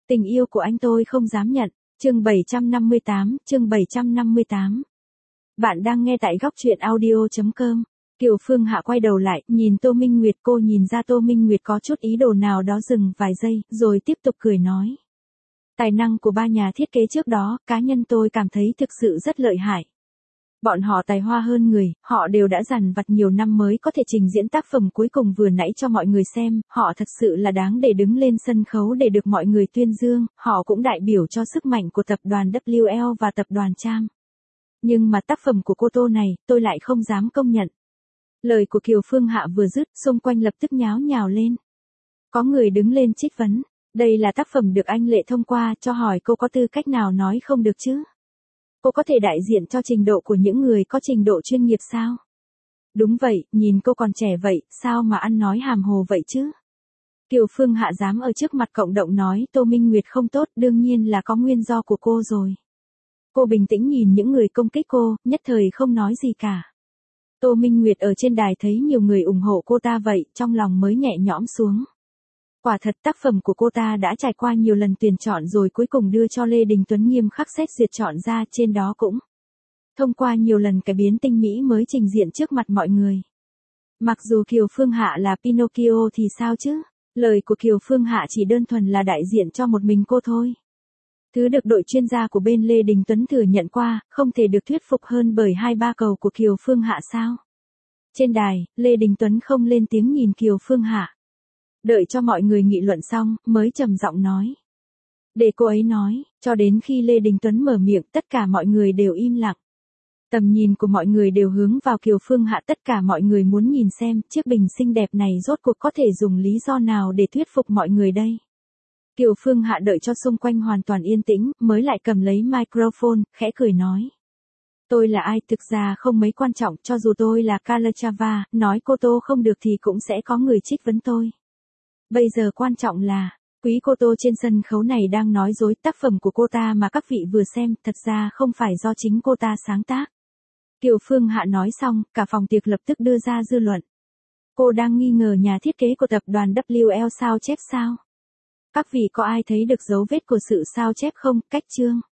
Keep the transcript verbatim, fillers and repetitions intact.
Tình yêu của anh tôi không dám nhận. Chương bảy trăm năm mươi tám, chương bảy trăm năm mươi tám. Bạn đang nghe tại góc truyện audio chấm com. Kiều Phương Hạ quay đầu lại, nhìn Tô Minh Nguyệt, cô nhìn ra Tô Minh Nguyệt có chút ý đồ nào đó, dừng vài giây, rồi tiếp tục cười nói. Tài năng của ba nhà thiết kế trước đó, cá nhân tôi cảm thấy thực sự rất lợi hại. Bọn họ tài hoa hơn người, họ đều đã dằn vặt nhiều năm mới có thể trình diễn tác phẩm cuối cùng vừa nãy cho mọi người xem, họ thật sự là đáng để đứng lên sân khấu để được mọi người tuyên dương, họ cũng đại biểu cho sức mạnh của tập đoàn vê kép lờ và tập đoàn Tram. Nhưng mà tác phẩm của cô Tô này, tôi lại không dám công nhận. Lời của Kiều Phương Hạ vừa dứt, xung quanh lập tức nháo nhào lên. Có người đứng lên trích vấn, đây là tác phẩm được anh Lệ thông qua, cho hỏi cô có tư cách nào nói không được chứ? Cô có thể đại diện cho trình độ của những người có trình độ chuyên nghiệp sao? Đúng vậy, nhìn cô còn trẻ vậy, sao mà ăn nói hàm hồ vậy chứ? Kiều Phương Hạ dám ở trước mặt cộng đồng nói Tô Minh Nguyệt không tốt, đương nhiên là có nguyên do của cô rồi. Cô bình tĩnh nhìn những người công kích cô, nhất thời không nói gì cả. Tô Minh Nguyệt ở trên đài thấy nhiều người ủng hộ cô ta vậy, trong lòng mới nhẹ nhõm xuống. Quả thật tác phẩm của cô ta đã trải qua nhiều lần tuyển chọn rồi cuối cùng đưa cho Lê Đình Tuấn nghiêm khắc xét duyệt chọn ra, trên đó cũng thông qua nhiều lần cải biến tinh mỹ mới trình diện trước mặt mọi người. Mặc dù Kiều Phương Hạ là Pinocchio thì sao chứ? Lời của Kiều Phương Hạ chỉ đơn thuần là đại diện cho một mình cô thôi. Thứ được đội chuyên gia của bên Lê Đình Tuấn thừa nhận qua, không thể được thuyết phục hơn bởi hai ba cầu của Kiều Phương Hạ sao? Trên đài, Lê Đình Tuấn không lên tiếng nhìn Kiều Phương Hạ. Đợi cho mọi người nghị luận xong, mới trầm giọng nói. Để cô ấy nói, cho đến khi Lê Đình Tuấn mở miệng, tất cả mọi người đều im lặng. Tầm nhìn của mọi người đều hướng vào Kiều Phương Hạ, tất cả mọi người muốn nhìn xem, chiếc bình xinh đẹp này rốt cuộc có thể dùng lý do nào để thuyết phục mọi người đây. Kiều Phương Hạ đợi cho xung quanh hoàn toàn yên tĩnh, mới lại cầm lấy microphone, khẽ cười nói. Tôi là ai thực ra không mấy quan trọng, cho dù tôi là Calatrava, nói cô Tô không được thì cũng sẽ có người trích vấn tôi. Bây giờ quan trọng là, quý cô Tô trên sân khấu này đang nói dối, tác phẩm của cô ta mà các vị vừa xem, thật ra không phải do chính cô ta sáng tác. Kiều Phương Hạ nói xong, cả phòng tiệc lập tức đưa ra dư luận. Cô đang nghi ngờ nhà thiết kế của tập đoàn vê kép lờ sao chép sao? Các vị có ai thấy được dấu vết của sự sao chép không? Cách chương.